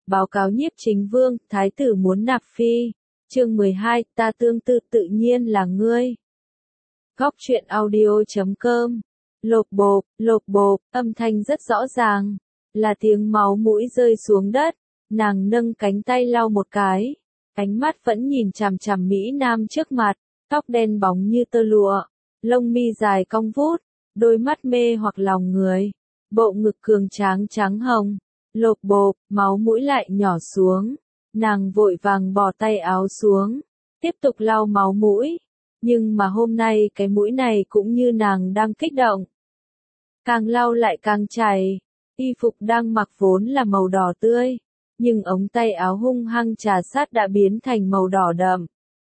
Báo cáo nhiếp chính vương, thái tử muốn nạp phi. Chương 12, ta tương tự tự nhiên là ngươi. Góc truyện audio.com. Lộp bộp, âm thanh rất rõ ràng, là tiếng máu mũi rơi xuống đất. Nàng nâng cánh tay lau một cái, ánh mắt vẫn nhìn chằm chằm Mỹ Nam trước mặt, tóc đen bóng như tơ lụa, lông mi dài cong vút, đôi mắt mê hoặc lòng người, bộ ngực cường tráng trắng hồng. Lộp bộp, máu mũi lại nhỏ xuống, nàng vội vàng bỏ tay áo xuống, tiếp tục lau máu mũi, nhưng mà hôm nay cái mũi này cũng như nàng đang kích động. Càng lau lại càng chảy, y phục đang mặc vốn là màu đỏ tươi, nhưng ống tay áo hung hăng trà sát đã biến thành màu đỏ đậm.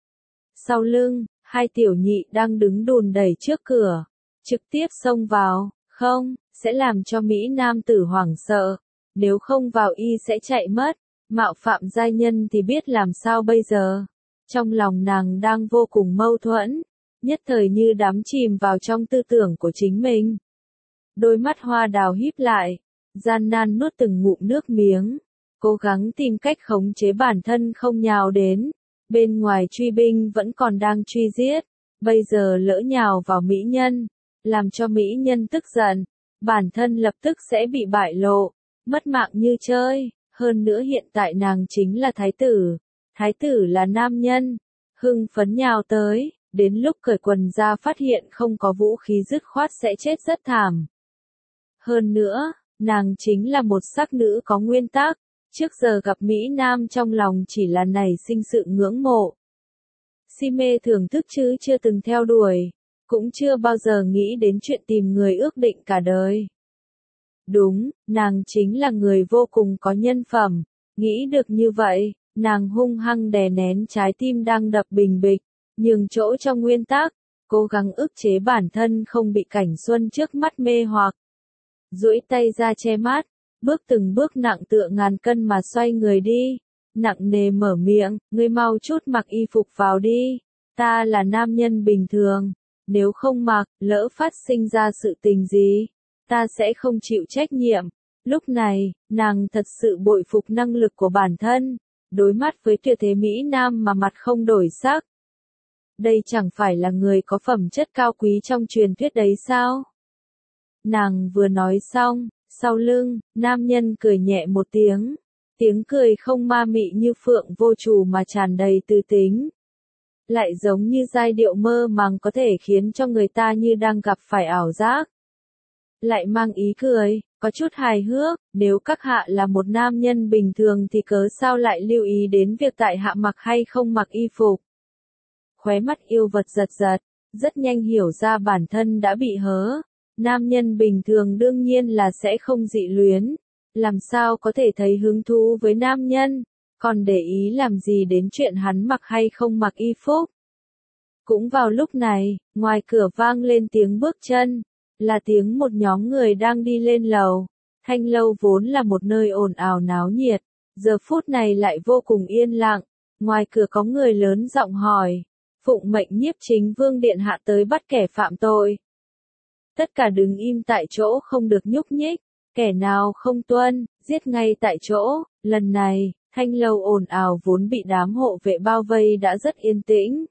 Sau lưng, hai tiểu nhị đang đứng đùn đẩy trước cửa, trực tiếp xông vào, không, sẽ làm cho Mỹ Nam tử hoảng sợ. Nếu không vào y sẽ chạy mất, mạo phạm giai nhân thì biết làm sao bây giờ. Trong lòng nàng đang vô cùng mâu thuẫn, nhất thời như đắm chìm vào trong tư tưởng của chính mình. Đôi mắt hoa đào híp lại, gian nan nuốt từng ngụm nước miếng, cố gắng tìm cách khống chế bản thân không nhào đến. Bên ngoài truy binh vẫn còn đang truy giết, bây giờ lỡ nhào vào mỹ nhân, làm cho mỹ nhân tức giận, bản thân lập tức sẽ bị bại lộ. Mất mạng như chơi, hơn nữa hiện tại nàng chính là thái tử là nam nhân, hưng phấn nhào tới, đến lúc cởi quần ra phát hiện không có vũ khí dứt khoát sẽ chết rất thảm. Hơn nữa, nàng chính là một sắc nữ có nguyên tắc, trước giờ gặp Mỹ Nam trong lòng chỉ là nảy sinh sự ngưỡng mộ. Si mê thưởng thức chứ chưa từng theo đuổi, cũng chưa bao giờ nghĩ đến chuyện tìm người ước định cả đời. Đúng, nàng chính là người vô cùng có nhân phẩm, nghĩ được như vậy, nàng hung hăng đè nén trái tim đang đập bình bịch, nhường chỗ cho nguyên tắc, cố gắng ức chế bản thân không bị cảnh xuân trước mắt mê hoặc. Duỗi tay ra che mắt, bước từng bước nặng tựa ngàn cân mà xoay người đi, nặng nề mở miệng, ngươi mau chút mặc y phục vào đi, ta là nam nhân bình thường, nếu không mặc, lỡ phát sinh ra sự tình gì. Ta sẽ không chịu trách nhiệm. Lúc này, nàng thật sự bội phục năng lực của bản thân, đối mắt với tuyệt thế Mỹ Nam mà mặt không đổi sắc. Đây chẳng phải là người có phẩm chất cao quý trong truyền thuyết đấy sao? Nàng vừa nói xong, sau lưng, nam nhân cười nhẹ một tiếng. Tiếng cười không ma mị như phượng vô trù mà tràn đầy tư tính. Lại giống như giai điệu mơ màng có thể khiến cho người ta như đang gặp phải ảo giác. Lại mang ý cười, có chút hài hước, nếu các hạ là một nam nhân bình thường thì cớ sao lại lưu ý đến việc tại hạ mặc hay không mặc y phục. Khóe mắt yêu vật giật giật, rất nhanh hiểu ra bản thân đã bị hớ. Nam nhân bình thường đương nhiên là sẽ không dị luyến, làm sao có thể thấy hứng thú với nam nhân, còn để ý làm gì đến chuyện hắn mặc hay không mặc y phục. Cũng vào lúc này, ngoài cửa vang lên tiếng bước chân. Là tiếng một nhóm người đang đi lên lầu. Thanh lâu vốn là một nơi ồn ào náo nhiệt, giờ phút này lại vô cùng yên lặng. Ngoài cửa có người lớn giọng hỏi, phụng mệnh nhiếp chính vương điện hạ tới bắt kẻ phạm tội. Tất cả đứng im tại chỗ không được nhúc nhích, kẻ nào không tuân, giết ngay tại chỗ. Lần này, thanh lâu ồn ào vốn bị đám hộ vệ bao vây đã rất yên tĩnh.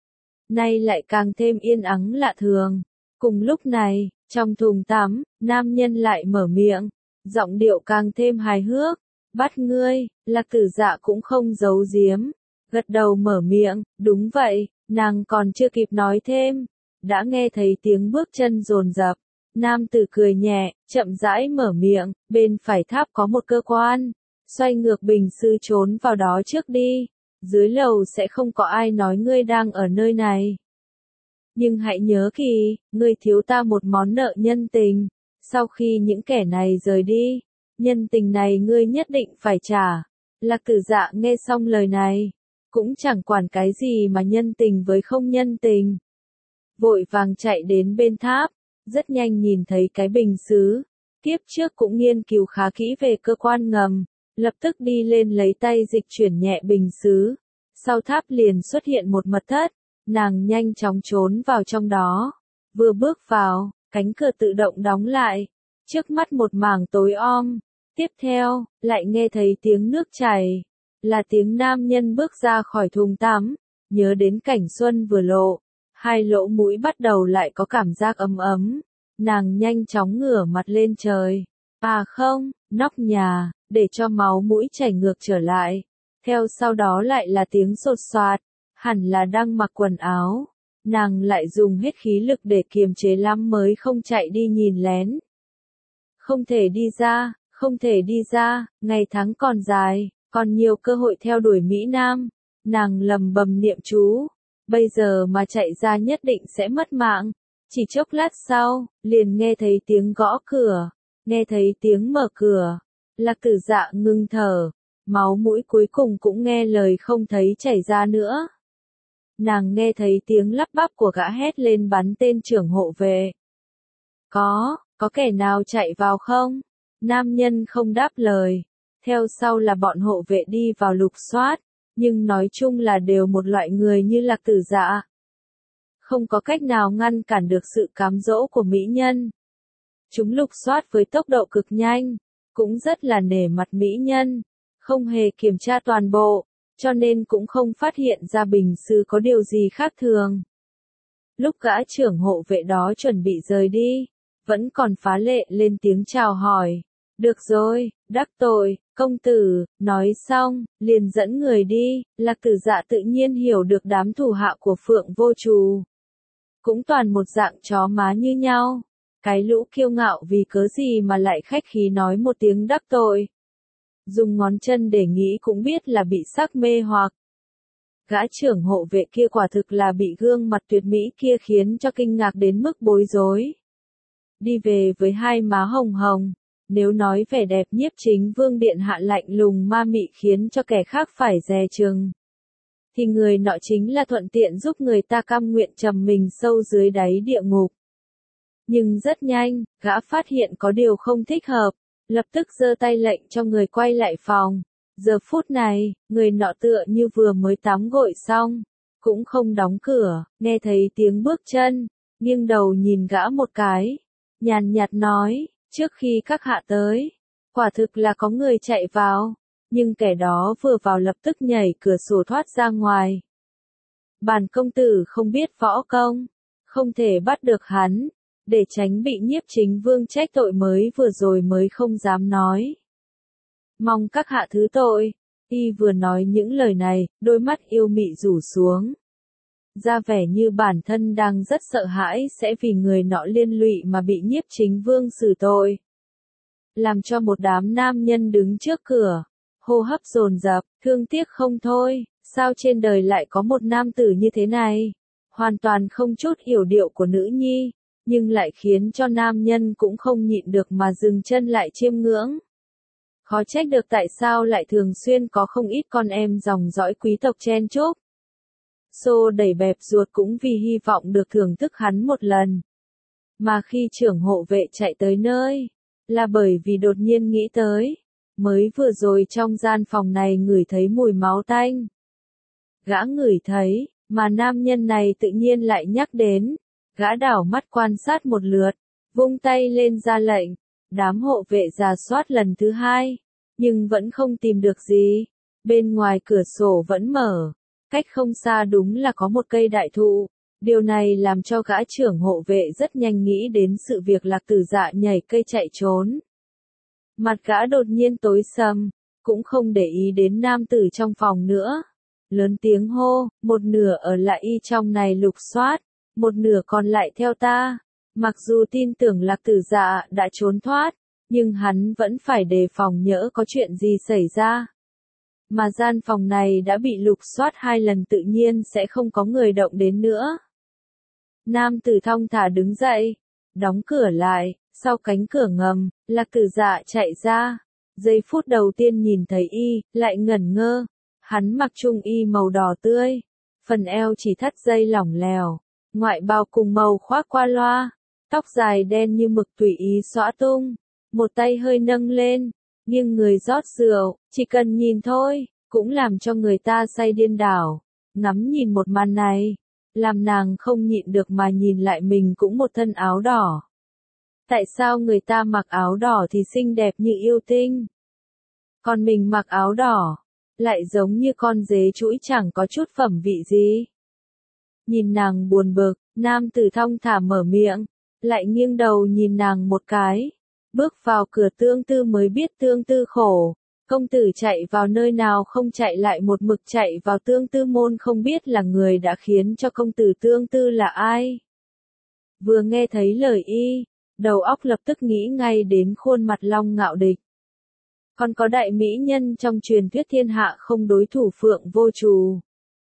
Nay lại càng thêm yên ắng lạ thường. Cùng lúc này, trong thùng tắm, nam nhân lại mở miệng, giọng điệu càng thêm hài hước, bắt ngươi, Lạc Tử Dạ cũng không giấu giếm, gật đầu mở miệng, đúng vậy, nàng còn chưa kịp nói thêm, đã nghe thấy tiếng bước chân dồn dập, nam tử cười nhẹ, chậm rãi mở miệng, bên phải tháp có một cơ quan, xoay ngược bình sư trốn vào đó trước đi, dưới lầu sẽ không có ai nói ngươi đang ở nơi này. Nhưng hãy nhớ kỹ, ngươi thiếu ta một món nợ nhân tình, sau khi những kẻ này rời đi, nhân tình này ngươi nhất định phải trả. Lạc Tử Dạ nghe xong lời này, cũng chẳng quản cái gì mà nhân tình với không nhân tình. Vội vàng chạy đến bên tháp, rất nhanh nhìn thấy cái bình sứ, tiếp trước cũng nghiên cứu khá kỹ về cơ quan ngầm, lập tức đi lên lấy tay dịch chuyển nhẹ bình sứ, sau tháp liền xuất hiện một mật thất. Nàng nhanh chóng trốn vào trong đó, vừa bước vào, cánh cửa tự động đóng lại, trước mắt một mảng tối om, Tiếp theo, lại nghe thấy tiếng nước chảy. Là tiếng nam nhân bước ra khỏi thùng tắm. Nhớ đến cảnh xuân vừa lộ. Hai lỗ mũi bắt đầu lại có cảm giác ấm ấm. Nàng nhanh chóng ngửa mặt lên trời. À không, nóc nhà, để cho máu mũi chảy ngược trở lại. Theo sau đó lại là tiếng sột soạt. Hẳn là đang mặc quần áo. Nàng lại dùng hết khí lực để kiềm chế lắm mới không chạy đi nhìn lén. Không thể đi ra, không thể đi ra, ngày tháng còn dài, còn nhiều cơ hội theo đuổi Mỹ Nam. Nàng lầm bầm niệm chú, bây giờ mà chạy ra nhất định sẽ mất mạng. Chỉ chốc lát sau, liền nghe thấy tiếng gõ cửa, nghe thấy tiếng mở cửa. Lạc Tử Dạ ngưng thở, máu mũi cuối cùng cũng nghe lời không thấy chảy ra nữa. Nàng nghe thấy tiếng lắp bắp của gã hét lên bắn tên trưởng hộ vệ. Có kẻ nào chạy vào không? Nam nhân không đáp lời. Theo sau là bọn hộ vệ đi vào lục soát, nhưng nói chung là đều một loại người như Lạc Tử Dạ. Không có cách nào ngăn cản được sự cám dỗ của mỹ nhân. Chúng lục soát với tốc độ cực nhanh, cũng rất là nể mặt mỹ nhân, không hề kiểm tra toàn bộ, cho nên cũng không phát hiện ra bình sư có điều gì khác thường. Lúc gã trưởng hộ vệ đó chuẩn bị rời đi, vẫn còn phá lệ lên tiếng chào hỏi. Được rồi, đắc tội, công tử, nói xong, liền dẫn người đi. Lạc Tử Dạ tự nhiên hiểu được đám thủ hạ của Phượng Vô Trù. Cũng toàn một dạng chó má như nhau. Cái lũ kiêu ngạo vì cớ gì mà lại khách khí nói một tiếng đắc tội. Dùng ngón chân để nghĩ cũng biết là bị sắc mê hoặc. Gã trưởng hộ vệ kia quả thực là bị gương mặt tuyệt mỹ kia khiến cho kinh ngạc đến mức bối rối. Đi về với hai má hồng hồng, nếu nói vẻ đẹp nhiếp chính vương điện hạ lạnh lùng ma mị khiến cho kẻ khác phải dè chừng, thì người nọ chính là thuận tiện giúp người ta cam nguyện trầm mình sâu dưới đáy địa ngục. Nhưng rất nhanh, gã phát hiện có điều không thích hợp, lập tức giơ tay lệnh cho người quay lại phòng. Giờ phút này, người nọ tựa như vừa mới tắm gội xong, cũng không đóng cửa, nghe thấy tiếng bước chân, nghiêng đầu nhìn gã một cái, nhàn nhạt nói, trước khi các hạ tới, quả thực là có người chạy vào, nhưng kẻ đó vừa vào lập tức nhảy cửa sổ thoát ra ngoài. Bản công tử không biết võ công, không thể bắt được hắn, để tránh bị nhiếp chính vương trách tội mới vừa rồi mới không dám nói. Mong các hạ thứ tội. Y vừa nói những lời này, đôi mắt yêu mị rủ xuống. Ra vẻ như bản thân đang rất sợ hãi sẽ vì người nọ liên lụy mà bị nhiếp chính vương xử tội. Làm cho một đám nam nhân đứng trước cửa, hô hấp dồn dập, thương tiếc không thôi, sao trên đời lại có một nam tử như thế này? Hoàn toàn không chút yểu điệu của nữ nhi, nhưng lại khiến cho nam nhân cũng không nhịn được mà dừng chân lại chiêm ngưỡng. Khó trách được tại sao lại thường xuyên có không ít con em dòng dõi quý tộc chen chúc. Xô đẩy bẹp ruột cũng vì hy vọng được thưởng thức hắn một lần. Mà khi trưởng hộ vệ chạy tới nơi, là bởi vì đột nhiên nghĩ tới, mới vừa rồi trong gian phòng này ngửi thấy mùi máu tanh. Gã ngửi thấy, mà nam nhân này tự nhiên lại nhắc đến, gã đảo mắt quan sát một lượt, vung tay lên ra lệnh. Đám hộ vệ rà soát lần thứ hai, nhưng vẫn không tìm được gì. Bên ngoài cửa sổ vẫn mở, cách không xa đúng là có một cây đại thụ. Điều này làm cho gã trưởng hộ vệ rất nhanh nghĩ đến sự việc Lạc Tử Dạ nhảy cây chạy trốn. Mặt gã đột nhiên tối sầm, cũng không để ý đến nam tử trong phòng nữa. Lớn tiếng hô, một nửa ở lại y trong này lục soát, một nửa còn lại theo ta. Mặc dù tin tưởng Lạc Tử Dạ đã trốn thoát, nhưng hắn vẫn phải đề phòng nhỡ có chuyện gì xảy ra. Mà gian phòng này đã bị lục soát 2 lần tự nhiên sẽ không có người động đến nữa. Nam tử thong thả đứng dậy, đóng cửa lại, sau cánh cửa ngầm, Lạc Tử Dạ chạy ra. Giây phút đầu tiên nhìn thấy y, lại ngẩn ngơ. Hắn mặc trung y màu đỏ tươi, phần eo chỉ thắt dây lỏng lẻo, ngoại bào cùng màu khoác qua loa. Tóc dài đen như mực tùy ý xõa tung, một tay hơi nâng lên, nghiêng người rót rượu, chỉ cần nhìn thôi, cũng làm cho người ta say điên đảo. Ngắm nhìn một màn này, làm nàng không nhịn được mà nhìn lại mình cũng một thân áo đỏ. Tại sao người ta mặc áo đỏ thì xinh đẹp như yêu tinh? còn mình mặc áo đỏ, lại giống như con dế trũi chẳng có chút phẩm vị gì. Nhìn nàng buồn bực, nam tử thong thả mở miệng, lại nghiêng đầu nhìn nàng một cái. Bước vào cửa Tương Tư mới biết Tương Tư khổ, công tử chạy vào nơi nào không chạy lại một mực chạy vào Tương Tư môn, không biết là người đã khiến cho công tử Tương Tư là ai. Vừa nghe thấy lời y, đầu óc lập tức nghĩ ngay đến khuôn mặt Long Ngạo Địch. Còn có đại mỹ nhân trong truyền thuyết thiên hạ không đối thủ Phượng Vô Trù.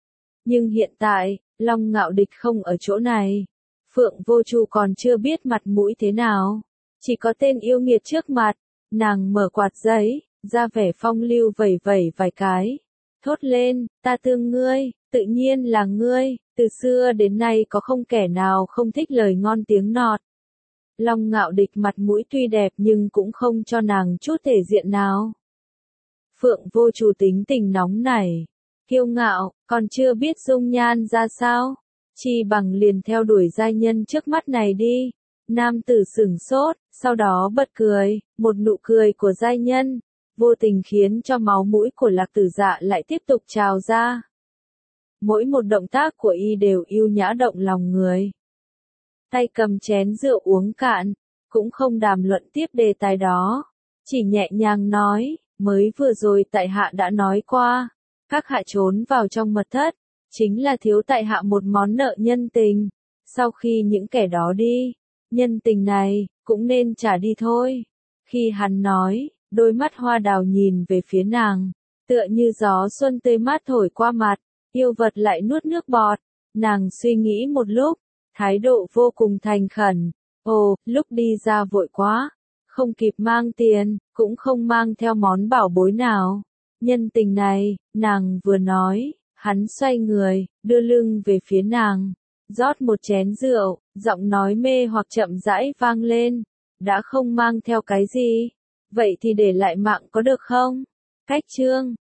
Nhưng hiện tại, Long Ngạo Địch không ở chỗ này. Phượng Vô Trù còn chưa biết mặt mũi thế nào. Chỉ có tên yêu nghiệt trước mặt. Nàng mở quạt giấy, ra vẻ phong lưu vẩy vẩy vài cái. Thốt lên, ta thương ngươi, tự nhiên là ngươi, từ xưa đến nay có không kẻ nào không thích lời ngon tiếng ngọt. Long Ngạo Địch mặt mũi tuy đẹp nhưng cũng không cho nàng chút thể diện nào. Phượng Vô Trù tính tình nóng nảy, kiêu ngạo, còn chưa biết dung nhan ra sao, chi bằng liền theo đuổi giai nhân trước mắt này đi. Nam tử sửng sốt, sau đó bật cười, một nụ cười của giai nhân, vô tình khiến cho máu mũi của Lạc Tử Dạ lại tiếp tục trào ra. Mỗi một động tác của y đều yêu nhã động lòng người. Tay cầm chén rượu uống cạn, cũng không đàm luận tiếp đề tài đó, chỉ nhẹ nhàng nói, mới vừa rồi tại hạ đã nói qua, các hạ trốn vào trong mật thất, chính là thiếu tại hạ một món nợ nhân tình, sau khi những kẻ đó đi, nhân tình này, cũng nên trả đi thôi. Khi hắn nói, đôi mắt hoa đào nhìn về phía nàng, tựa như gió xuân tươi mát thổi qua mặt, yêu vật lại nuốt nước bọt, nàng suy nghĩ một lúc, thái độ vô cùng thành khẩn, ồ, lúc đi ra vội quá, không kịp mang tiền, cũng không mang theo món bảo bối nào. Nhân tình này, nàng vừa nói, hắn xoay người, đưa lưng về phía nàng, rót một chén rượu, giọng nói mê hoặc chậm rãi vang lên, đã không mang theo cái gì, vậy thì để lại mạng có được không? Cách chương